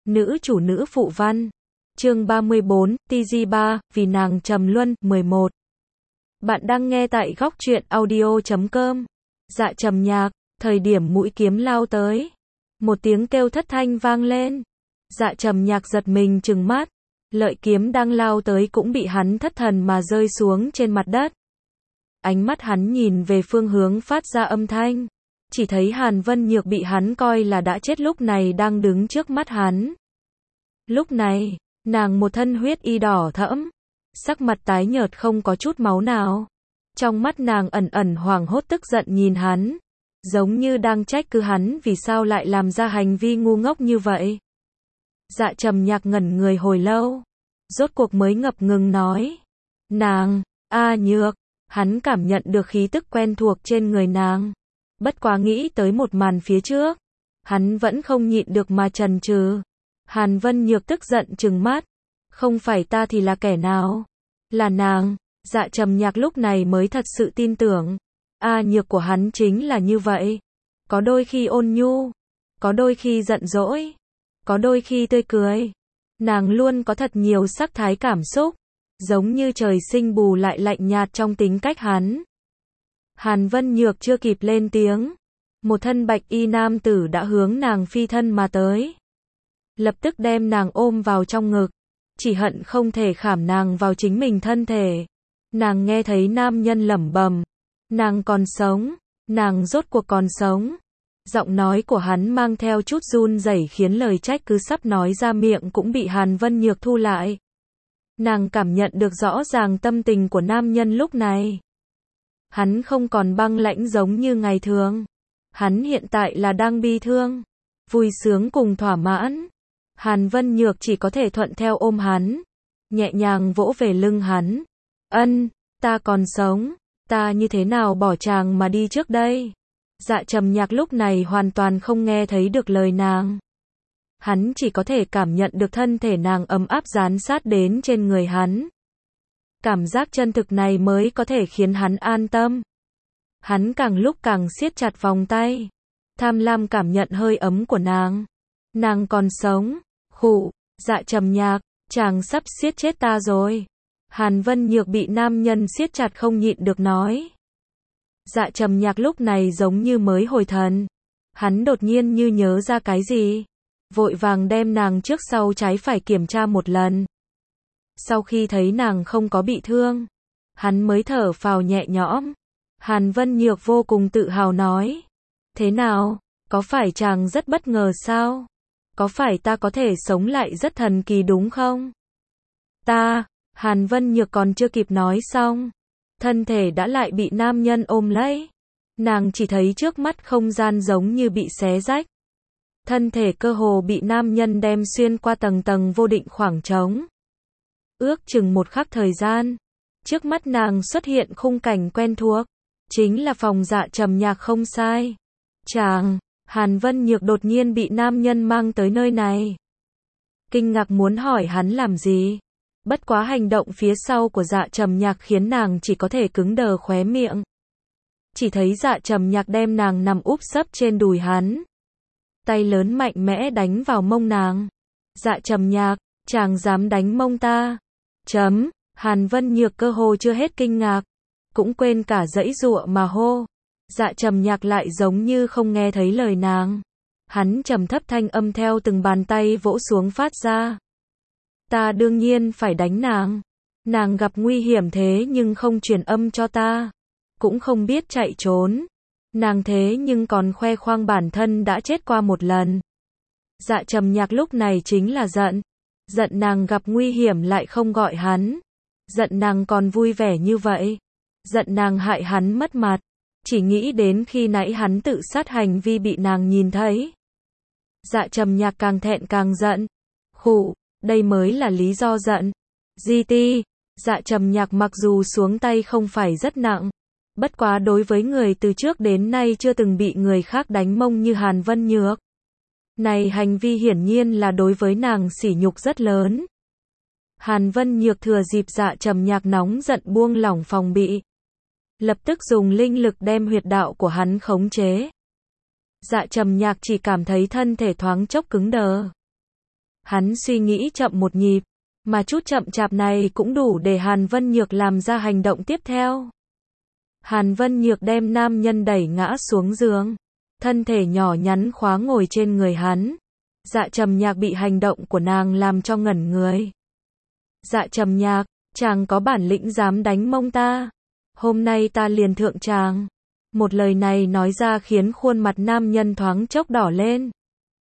Nữ chủ nữ phụ văn. Chương 34, TG3, vì nàng trầm luân, 11. Bạn đang nghe tại góc truyện audio.com. Dạ trầm nhạc, thời điểm mũi kiếm lao tới. Một tiếng kêu thất thanh vang lên. Dạ trầm nhạc giật mình trừng mắt. Lợi kiếm đang lao tới cũng bị hắn thất thần mà rơi xuống trên mặt đất. Ánh mắt hắn nhìn về phương hướng phát ra âm thanh. Chỉ thấy Hàn Vân Nhược bị hắn coi là đã chết lúc này đang đứng trước mắt hắn. Lúc này, nàng một thân huyết y đỏ thẫm, sắc mặt tái nhợt không có chút máu nào. Trong mắt nàng ẩn ẩn hoảng hốt tức giận nhìn hắn, giống như đang trách cứ hắn vì sao lại làm ra hành vi ngu ngốc như vậy. Dạ trầm nhạc ngẩn người hồi lâu, rốt cuộc mới ngập ngừng nói. Nàng, Nhược, hắn cảm nhận được khí tức quen thuộc trên người nàng. Bất quá nghĩ tới một màn phía trước, hắn vẫn không nhịn được mà chần chừ. Hàn Vân Nhược tức giận trừng mắt. Không phải ta thì là kẻ nào? Là nàng. Dạ trầm nhạc lúc này mới thật sự tin tưởng. Nhược của hắn chính là như vậy. Có đôi khi ôn nhu, có đôi khi giận dỗi, có đôi khi tươi cười. Nàng luôn có thật nhiều sắc thái cảm xúc, giống như trời sinh bù lại lạnh nhạt trong tính cách hắn. Hàn Vân Nhược chưa kịp lên tiếng, một thân bạch y nam tử đã hướng nàng phi thân mà tới. Lập tức đem nàng ôm vào trong ngực, chỉ hận không thể khảm nàng vào chính mình thân thể. Nàng nghe thấy nam nhân lẩm bẩm, nàng còn sống, nàng rốt cuộc còn sống. Giọng nói của hắn mang theo chút run rẩy khiến lời trách cứ sắp nói ra miệng cũng bị Hàn Vân Nhược thu lại. Nàng cảm nhận được rõ ràng tâm tình của nam nhân lúc này. Hắn không còn băng lãnh giống như ngày thường. Hắn hiện tại là đang bi thương, vui sướng cùng thỏa mãn. Hàn Vân Nhược chỉ có thể thuận theo ôm hắn, nhẹ nhàng vỗ về lưng hắn. Ta còn sống, ta như thế nào bỏ chàng mà đi trước đây? Dạ trầm nhạc lúc này hoàn toàn không nghe thấy được lời nàng. Hắn chỉ có thể cảm nhận được thân thể nàng ấm áp dán sát đến trên người hắn. Cảm giác chân thực này mới có thể khiến hắn an tâm. Hắn càng lúc càng siết chặt vòng tay, tham lam cảm nhận hơi ấm của nàng. Nàng còn sống. Khụ, dạ trầm nhạc, chàng sắp siết chết ta rồi. Hàn Vân Nhược bị nam nhân siết chặt không nhịn được nói. Dạ trầm nhạc lúc này giống như mới hồi thần. Hắn đột nhiên như nhớ ra cái gì, vội vàng đem nàng trước sau trái phải kiểm tra một lần. Sau khi thấy nàng không có bị thương, hắn mới thở phào nhẹ nhõm. Hàn Vân Nhược vô cùng tự hào nói. Thế nào, có phải chàng rất bất ngờ sao? Có phải ta có thể sống lại rất thần kỳ đúng không? Hàn Vân Nhược còn chưa kịp nói xong, thân thể đã lại bị nam nhân ôm lấy. Nàng chỉ thấy trước mắt không gian giống như bị xé rách. Thân thể cơ hồ bị nam nhân đem xuyên qua tầng tầng vô định khoảng trống. Ước chừng một khắc thời gian, trước mắt nàng xuất hiện khung cảnh quen thuộc. Chính là phòng dạ trầm nhạc không sai. Hàn Vân Nhược đột nhiên bị nam nhân mang tới nơi này. Kinh ngạc muốn hỏi hắn làm gì. Bất quá hành động phía sau của dạ trầm nhạc khiến nàng chỉ có thể cứng đờ khóe miệng. Chỉ thấy dạ trầm nhạc đem nàng nằm úp sấp trên đùi hắn. Tay lớn mạnh mẽ đánh vào mông nàng. Dạ trầm nhạc, chàng dám đánh mông ta. Hàn Vân Nhược cơ hồ chưa hết kinh ngạc, cũng quên cả giãy giụa mà hô. Dạ trầm nhạc lại giống như không nghe thấy lời nàng. Hắn trầm thấp thanh âm theo từng bàn tay vỗ xuống phát ra. Ta đương nhiên phải đánh nàng. Nàng gặp nguy hiểm thế nhưng không truyền âm cho ta, cũng không biết chạy trốn. Nàng thế nhưng còn khoe khoang bản thân đã chết qua một lần. Dạ trầm nhạc lúc này chính là giận. Giận nàng gặp nguy hiểm lại không gọi hắn. Giận nàng còn vui vẻ như vậy. Giận nàng hại hắn mất mặt. Chỉ nghĩ đến khi nãy hắn tự sát hành vi bị nàng nhìn thấy. Dạ trầm nhạc càng thẹn càng giận. Khụ, đây mới là lý do giận. GT, dạ trầm nhạc mặc dù xuống tay không phải rất nặng. Bất quá đối với người từ trước đến nay chưa từng bị người khác đánh mông như Hàn Vân Nhược. Này hành vi hiển nhiên là đối với nàng sỉ nhục rất lớn. Hàn Vân Nhược thừa dịp dạ trầm nhạc nóng giận buông lỏng phòng bị. Lập tức dùng linh lực đem huyệt đạo của hắn khống chế. Dạ trầm nhạc chỉ cảm thấy thân thể thoáng chốc cứng đờ. Hắn suy nghĩ chậm một nhịp, mà chút chậm chạp này cũng đủ để Hàn Vân Nhược làm ra hành động tiếp theo. Hàn Vân Nhược đem nam nhân đẩy ngã xuống giường, thân thể nhỏ nhắn khóa ngồi trên người hắn. Dạ Trầm Nhạc bị hành động của nàng làm cho ngẩn người. Dạ Trầm Nhạc, chàng có bản lĩnh dám đánh mông ta. Hôm nay ta liền thượng chàng. Một lời này nói ra khiến khuôn mặt nam nhân thoáng chốc đỏ lên.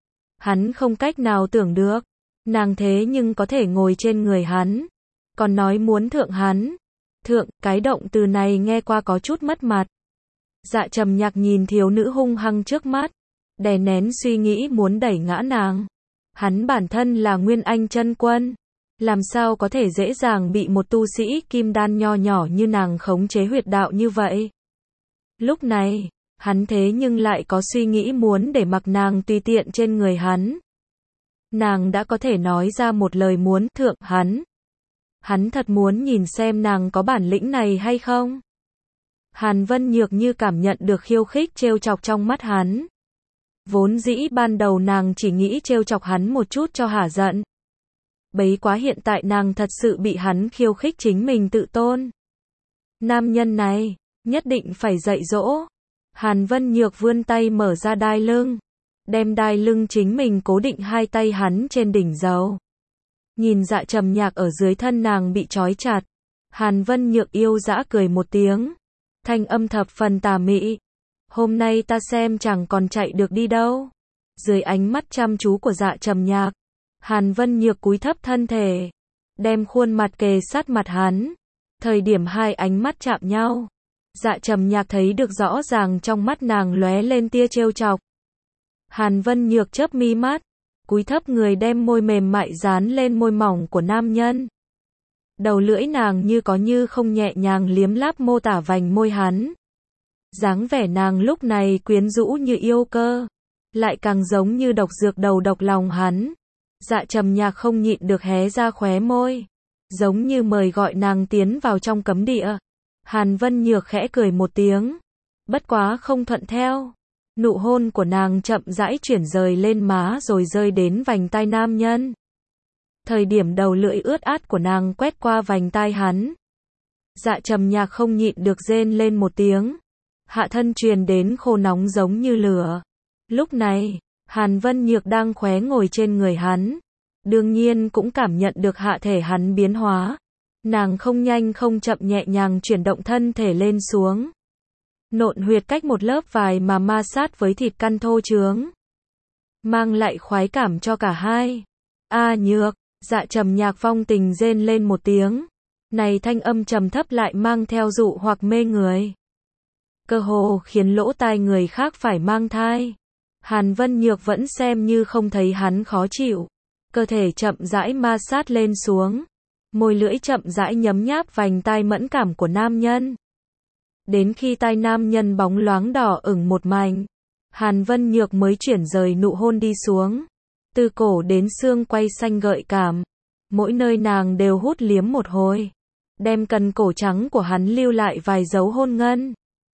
Hắn không cách nào tưởng được, nàng thế nhưng có thể ngồi trên người hắn, còn nói muốn thượng hắn. Thượng, cái động từ này nghe qua có chút mất mặt. Dạ Trầm Nhạc nhìn thiếu nữ hung hăng trước mắt, đè nén suy nghĩ muốn đẩy ngã nàng. Hắn bản thân là Nguyên Anh chân quân, làm sao có thể dễ dàng bị một tu sĩ kim đan nho nhỏ như nàng khống chế huyệt đạo như vậy. Lúc này, hắn thế nhưng lại có suy nghĩ muốn để mặc nàng tùy tiện trên người hắn. Nàng đã có thể nói ra một lời muốn thượng hắn. Hắn thật muốn nhìn xem nàng có bản lĩnh này hay không. Hàn Vân Nhược như cảm nhận được khiêu khích trêu chọc trong mắt hắn. Vốn dĩ ban đầu nàng chỉ nghĩ trêu chọc hắn một chút cho hả giận. Bấy quá hiện tại nàng thật sự bị hắn khiêu khích chính mình tự tôn. Nam nhân này, nhất định phải dạy dỗ. Hàn Vân Nhược vươn tay mở ra đai lưng, đem đai lưng chính mình cố định hai tay hắn trên đỉnh dầu. Nhìn Dạ Trầm Nhạc ở dưới thân nàng bị trói chặt, Hàn Vân Nhược yêu dã cười một tiếng, thanh âm thập phần tà mị. Hôm nay ta xem chẳng còn chạy được đi đâu. Dưới ánh mắt chăm chú của Dạ Trầm Nhạc, Hàn Vân Nhược cúi thấp thân thể, đem khuôn mặt kề sát mặt hắn. Thời điểm hai ánh mắt chạm nhau, Dạ Trầm Nhạc thấy được rõ ràng trong mắt nàng lóe lên tia trêu chọc. Hàn Vân Nhược chớp mi mắt, cúi thấp người đem môi mềm mại dán lên môi mỏng của nam nhân. Đầu lưỡi nàng như có như không nhẹ nhàng liếm láp mô tả vành môi hắn. Dáng vẻ nàng lúc này quyến rũ như yêu cơ, lại càng giống như độc dược đầu độc lòng hắn. Dạ Trầm Nhạc không nhịn được hé ra khóe môi, giống như mời gọi nàng tiến vào trong cấm địa. Hàn Vân Nhược khẽ cười một tiếng, bất quá không thuận theo. Nụ hôn của nàng chậm rãi chuyển rời lên má rồi rơi đến vành tai nam nhân. Thời điểm đầu lưỡi ướt át của nàng quét qua vành tai hắn, Dạ Trầm Nhạc không nhịn được rên lên một tiếng. Hạ thân truyền đến khô nóng giống như lửa. Lúc này, Hàn Vân Nhược đang khóe ngồi trên người hắn, đương nhiên cũng cảm nhận được hạ thể hắn biến hóa. Nàng không nhanh không chậm nhẹ nhàng chuyển động thân thể lên xuống. Nộn huyệt cách một lớp vải mà ma sát với thịt căn thô trướng, mang lại khoái cảm cho cả hai. A Nhược, Dạ Trầm Nhạc vong tình rên lên một tiếng. Này thanh âm trầm thấp lại mang theo dụ hoặc mê người, cơ hồ khiến lỗ tai người khác phải mang thai. Hàn Vân Nhược vẫn xem như không thấy hắn khó chịu, cơ thể chậm rãi ma sát lên xuống, môi lưỡi chậm rãi nhấm nháp vành tai mẫn cảm của nam nhân. Đến khi tai nam nhân bóng loáng đỏ ửng một mảnh, Hàn Vân Nhược mới chuyển rời nụ hôn đi xuống, từ cổ đến xương quay xanh gợi cảm, mỗi nơi nàng đều hút liếm một hồi, đem cần cổ trắng của hắn lưu lại vài dấu hôn ngân.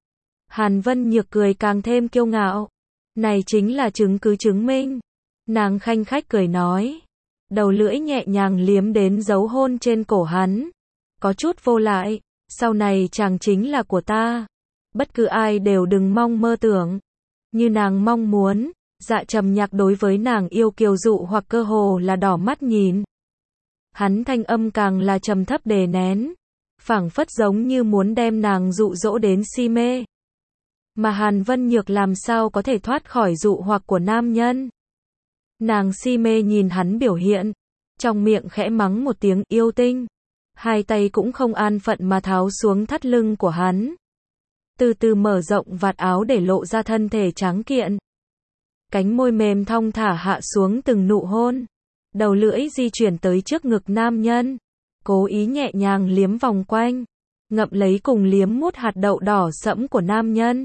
Hàn Vân Nhược cười càng thêm kiêu ngạo, này chính là chứng cứ chứng minh. Nàng khanh khách cười nói, đầu lưỡi nhẹ nhàng liếm đến dấu hôn trên cổ hắn, có chút vô lại. Sau này chàng chính là của ta, bất cứ ai đều đừng mong mơ tưởng như nàng mong muốn. Dạ Trầm Nhạc đối với nàng yêu kiều dụ hoặc cơ hồ là đỏ mắt nhìn. Hắn thanh âm càng là trầm thấp đè nén, phảng phất giống như muốn đem nàng dụ dỗ đến si mê. Mà Hàn Vân Nhược làm sao có thể thoát khỏi dụ hoặc của nam nhân. Nàng si mê nhìn hắn biểu hiện, trong miệng khẽ mắng một tiếng yêu tinh. Hai tay cũng không an phận mà tháo xuống thắt lưng của hắn, từ từ mở rộng vạt áo để lộ ra thân thể trắng kiện. Cánh môi mềm thong thả hạ xuống từng nụ hôn, đầu lưỡi di chuyển tới trước ngực nam nhân, cố ý nhẹ nhàng liếm vòng quanh, ngậm lấy cùng liếm mút hạt đậu đỏ sẫm của nam nhân.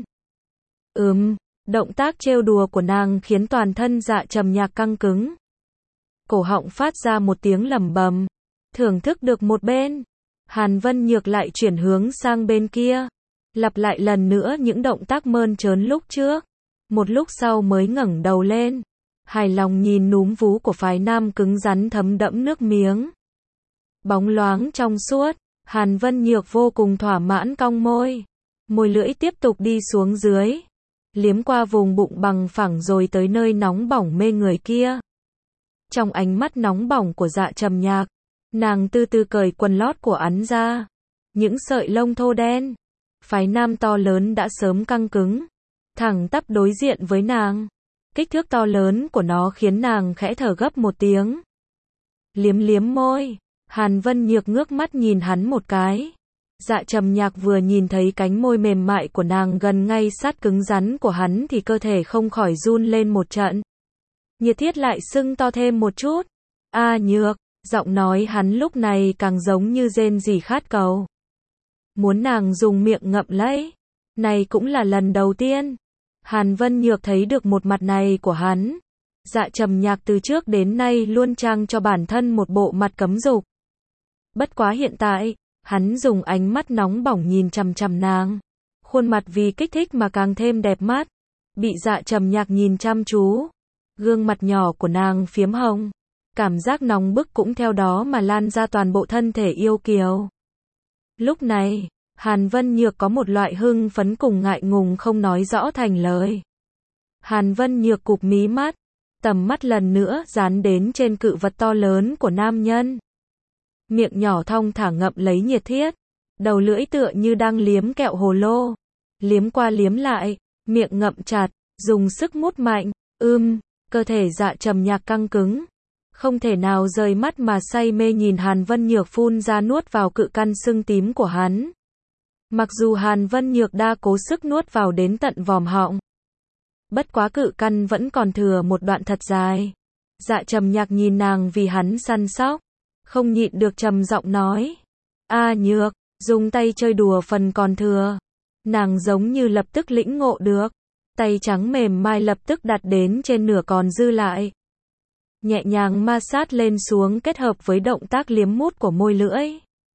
Động tác trêu đùa của nàng khiến toàn thân Dạ Trầm Nhạc căng cứng. Cổ họng phát ra một tiếng lẩm bẩm. Thưởng thức được một bên, Hàn Vân Nhược lại chuyển hướng sang bên kia, lặp lại lần nữa những động tác mơn trớn lúc trước. Một lúc sau mới ngẩng đầu lên, hài lòng nhìn núm vú của phái nam cứng rắn thấm đẫm nước miếng. Bóng loáng trong suốt, Hàn Vân Nhược vô cùng thỏa mãn cong môi. Môi lưỡi tiếp tục đi xuống dưới, liếm qua vùng bụng bằng phẳng rồi tới nơi nóng bỏng mê người kia. Trong ánh mắt nóng bỏng của Dạ Trầm Nhạc, nàng từ từ cởi quần lót của hắn ra. Những sợi lông thô đen, phái nam to lớn đã sớm căng cứng, thẳng tắp đối diện với nàng. Kích thước to lớn của nó khiến nàng khẽ thở gấp một tiếng. Liếm liếm môi, Hàn Vân Nhược ngước mắt nhìn hắn một cái. Dạ Trầm Nhạc vừa nhìn thấy cánh môi mềm mại của nàng gần ngay sát cứng rắn của hắn thì cơ thể không khỏi run lên một trận. Nhiệt Thiết lại sưng to thêm một chút. A Nhược, giọng nói hắn lúc này càng giống như rên rỉ khát cầu. Muốn nàng dùng miệng ngậm lấy. Này cũng là lần đầu tiên Hàn Vân Nhược thấy được một mặt này của hắn. Dạ Trầm Nhạc từ trước đến nay luôn trang cho bản thân một bộ mặt cấm dục. Bất quá hiện tại, hắn dùng ánh mắt nóng bỏng nhìn chằm chằm nàng. Khuôn mặt vì kích thích mà càng thêm đẹp mắt. Bị Dạ Trầm Nhạc nhìn chăm chú, gương mặt nhỏ của nàng phiếm hồng. Cảm giác nóng bức cũng theo đó mà lan ra toàn bộ thân thể yêu kiều. Lúc này, Hàn Vân Nhược có một loại hưng phấn cùng ngại ngùng không nói rõ thành lời. Hàn Vân Nhược cụp mí mắt, tầm mắt lần nữa dán đến trên cự vật to lớn của nam nhân. Miệng nhỏ thong thả ngậm lấy Nhiệt Thiết, đầu lưỡi tựa như đang liếm kẹo hồ lô. Liếm qua liếm lại, miệng ngậm chặt, dùng sức mút mạnh, cơ thể Dạ Trầm Nhạc căng cứng. Không thể nào rời mắt mà say mê nhìn Hàn Vân Nhược phun ra nuốt vào cự căn sưng tím của hắn. Mặc dù Hàn Vân Nhược đã cố sức nuốt vào đến tận vòm họng, bất quá cự căn vẫn còn thừa một đoạn thật dài. Dạ Trầm Nhạc nhìn nàng vì hắn săn sóc, không nhịn được trầm giọng nói. A Nhược, dùng tay chơi đùa phần còn thừa. Nàng giống như lập tức lĩnh ngộ được. Tay trắng mềm mại lập tức đặt đến trên nửa còn dư lại. Nhẹ nhàng ma sát lên xuống kết hợp với động tác liếm mút của môi lưỡi.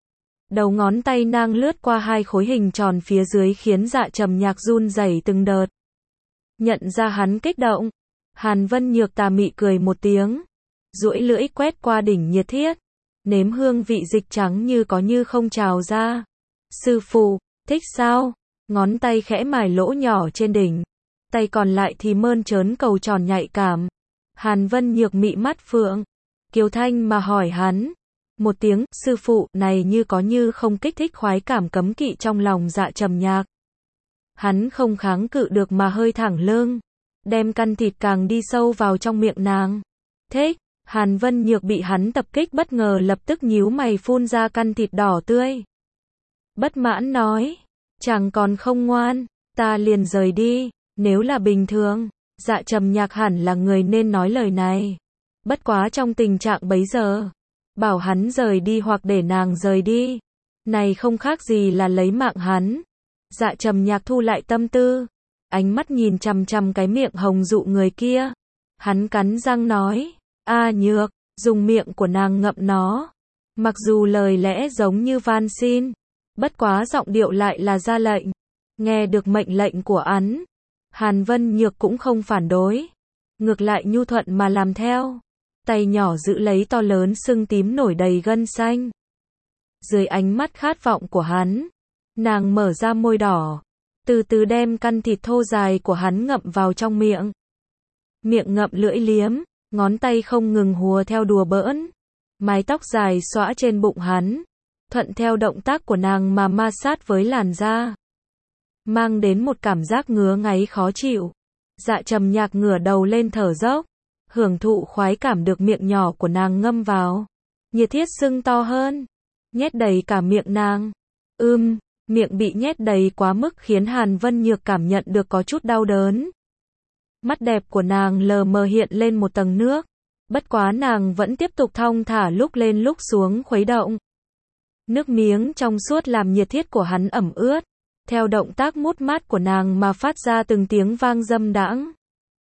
Đầu ngón tay nàng lướt qua hai khối hình tròn phía dưới khiến Dạ Trầm Nhạc run rẩy từng đợt. Nhận ra hắn kích động, Hàn Vân Nhược tà mị cười một tiếng, duỗi lưỡi quét qua đỉnh Nhiệt Thiết, nếm hương vị dịch trắng như có như không trào ra. Sư phụ, thích sao? Ngón tay khẽ mài lỗ nhỏ trên đỉnh, tay còn lại thì mơn trớn cầu tròn nhạy cảm. Hàn Vân Nhược mị mắt phượng, kiều thanh mà hỏi hắn. Một tiếng, sư phụ, này như có như không kích thích khoái cảm cấm kỵ trong lòng Dạ Trầm Nhạc. Hắn không kháng cự được mà hơi thẳng lưng, đem căn thịt càng đi sâu vào trong miệng nàng. Thích, Hàn Vân Nhược bị hắn tập kích bất ngờ lập tức nhíu mày phun ra căn thịt đỏ tươi. Bất mãn nói, chàng còn không ngoan, ta liền rời đi. Nếu là bình thường, Dạ Trầm Nhạc hẳn là người nên nói lời này. Bất quá trong tình trạng bấy giờ, bảo hắn rời đi hoặc để nàng rời đi, này không khác gì là lấy mạng hắn. Dạ Trầm Nhạc thu lại tâm tư, ánh mắt nhìn chằm chằm cái miệng hồng dụ người kia. Hắn cắn răng nói, A Nhược, dùng miệng của nàng ngậm nó. Mặc dù lời lẽ giống như van xin, bất quá giọng điệu lại là ra lệnh. Nghe được mệnh lệnh của hắn, Hàn Vân Nhược cũng không phản đối, ngược lại nhu thuận mà làm theo. Tay nhỏ giữ lấy to lớn sưng tím nổi đầy gân xanh. Dưới ánh mắt khát vọng của hắn, nàng mở ra môi đỏ, từ từ đem căn thịt thô dài của hắn ngậm vào trong miệng. Miệng ngậm lưỡi liếm, ngón tay không ngừng hùa theo đùa bỡn. Mái tóc dài xõa trên bụng hắn, thuận theo động tác của nàng mà ma sát với làn da, mang đến một cảm giác ngứa ngáy khó chịu. Dạ Trầm Nhạc ngửa đầu lên thở dốc, hưởng thụ khoái cảm được miệng nhỏ của nàng ngâm vào. Nhiệt Thiết sưng to hơn, nhét đầy cả miệng nàng. Miệng bị nhét đầy quá mức khiến Hàn Vân Nhược cảm nhận được có chút đau đớn. Mắt đẹp của nàng lờ mờ hiện lên một tầng nước, bất quá nàng vẫn tiếp tục thong thả lúc lên lúc xuống khuấy động. Nước miếng trong suốt làm Nhiệt Thiết của hắn ẩm ướt, theo động tác mút mát của nàng mà phát ra từng tiếng vang dâm đãng.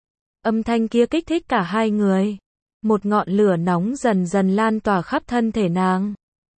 Âm thanh kia kích thích cả hai người. Một ngọn lửa nóng dần dần lan tỏa khắp thân thể nàng.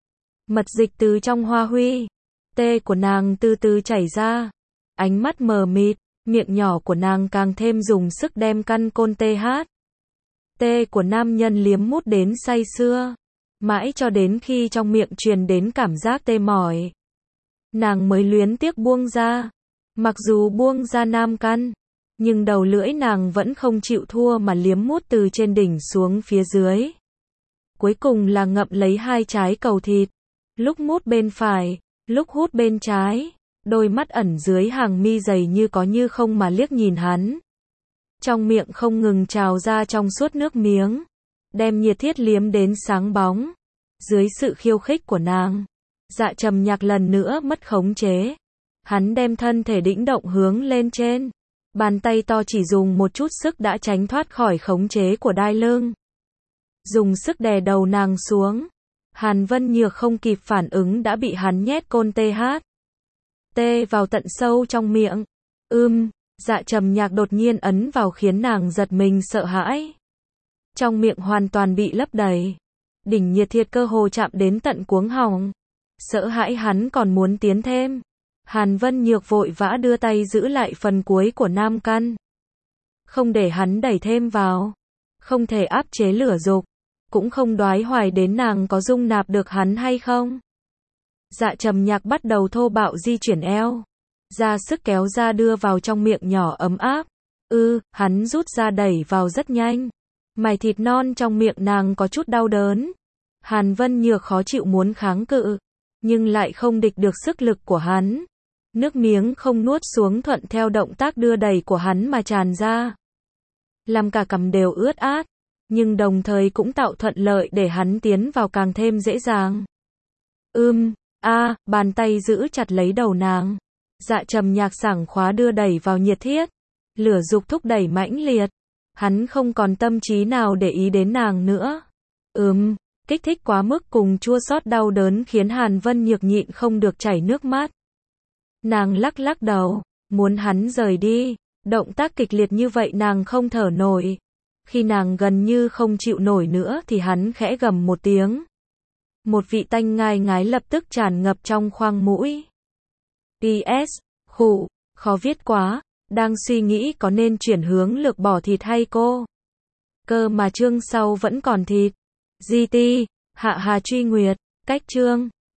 Mật dịch từ trong hoa huy tê của nàng từ từ chảy ra. Ánh mắt mờ mịt, miệng nhỏ của nàng càng thêm dùng sức đem căn côn TH tê của nam nhân liếm mút đến say sưa. Mãi cho đến khi trong miệng truyền đến cảm giác tê mỏi, nàng mới luyến tiếc buông ra. Mặc dù buông ra nam căn, nhưng đầu lưỡi nàng vẫn không chịu thua mà liếm mút từ trên đỉnh xuống phía dưới. Cuối cùng là ngậm lấy hai trái cầu thịt, lúc mút bên phải, lúc hút bên trái, đôi mắt ẩn dưới hàng mi dày như có như không mà liếc nhìn hắn. Trong miệng không ngừng trào ra trong suốt nước miếng, đem nhiệt thiết liếm đến sáng bóng. Dưới sự khiêu khích của nàng, Dạ Trầm Nhạc lần nữa mất khống chế. Hắn đem thân thể đĩnh động hướng lên trên. Bàn tay to chỉ dùng một chút sức đã tránh thoát khỏi khống chế của đai lưng. Dùng sức đè đầu nàng xuống. Hàn Vân Nhược không kịp phản ứng đã bị hắn nhét côn tê vào tận sâu trong miệng. Dạ Trầm Nhạc đột nhiên ấn vào khiến nàng giật mình sợ hãi. Trong miệng hoàn toàn bị lấp đầy. Đỉnh nhiệt thiệt cơ hồ chạm đến tận cuống họng. Sợ hãi hắn còn muốn tiến thêm. Hàn Vân Nhược vội vã đưa tay giữ lại phần cuối của nam căn. Không để hắn đẩy thêm vào. Không thể áp chế lửa dục. Cũng không đoái hoài đến nàng có dung nạp được hắn hay không. Dạ Trầm Nhạc bắt đầu thô bạo di chuyển eo. Ra sức kéo ra đưa vào trong miệng nhỏ ấm áp. Hắn rút ra đẩy vào rất nhanh. Mài thịt non trong miệng nàng có chút đau đớn. Hàn Vân Nhược khó chịu muốn kháng cự, nhưng lại không địch được sức lực của hắn. Nước miếng không nuốt xuống thuận theo động tác đưa đẩy của hắn mà tràn ra. Làm cả cằm đều ướt át, nhưng đồng thời cũng tạo thuận lợi để hắn tiến vào càng thêm dễ dàng. Bàn tay giữ chặt lấy đầu nàng. Dạ Trầm Nhạc sảng khoái đưa đẩy vào nhiệt thiết. Lửa dục thúc đẩy mãnh liệt. Hắn không còn tâm trí nào để ý đến nàng nữa. Kích thích quá mức cùng chua xót đau đớn khiến Hàn Vân Nhược nhịn không được chảy nước mắt. Nàng lắc lắc đầu, muốn hắn rời đi. Động tác kịch liệt như vậy nàng không thở nổi. Khi nàng gần như không chịu nổi nữa thì hắn khẽ gầm một tiếng. Một vị tanh ngai ngái lập tức tràn ngập trong khoang mũi. PS, khụ, khó viết quá, đang suy nghĩ có nên chuyển hướng lược bỏ thịt hay cô. Cơ mà chương sau vẫn còn thịt. GT, Hạ Hà Truy Nguyệt, cách chương.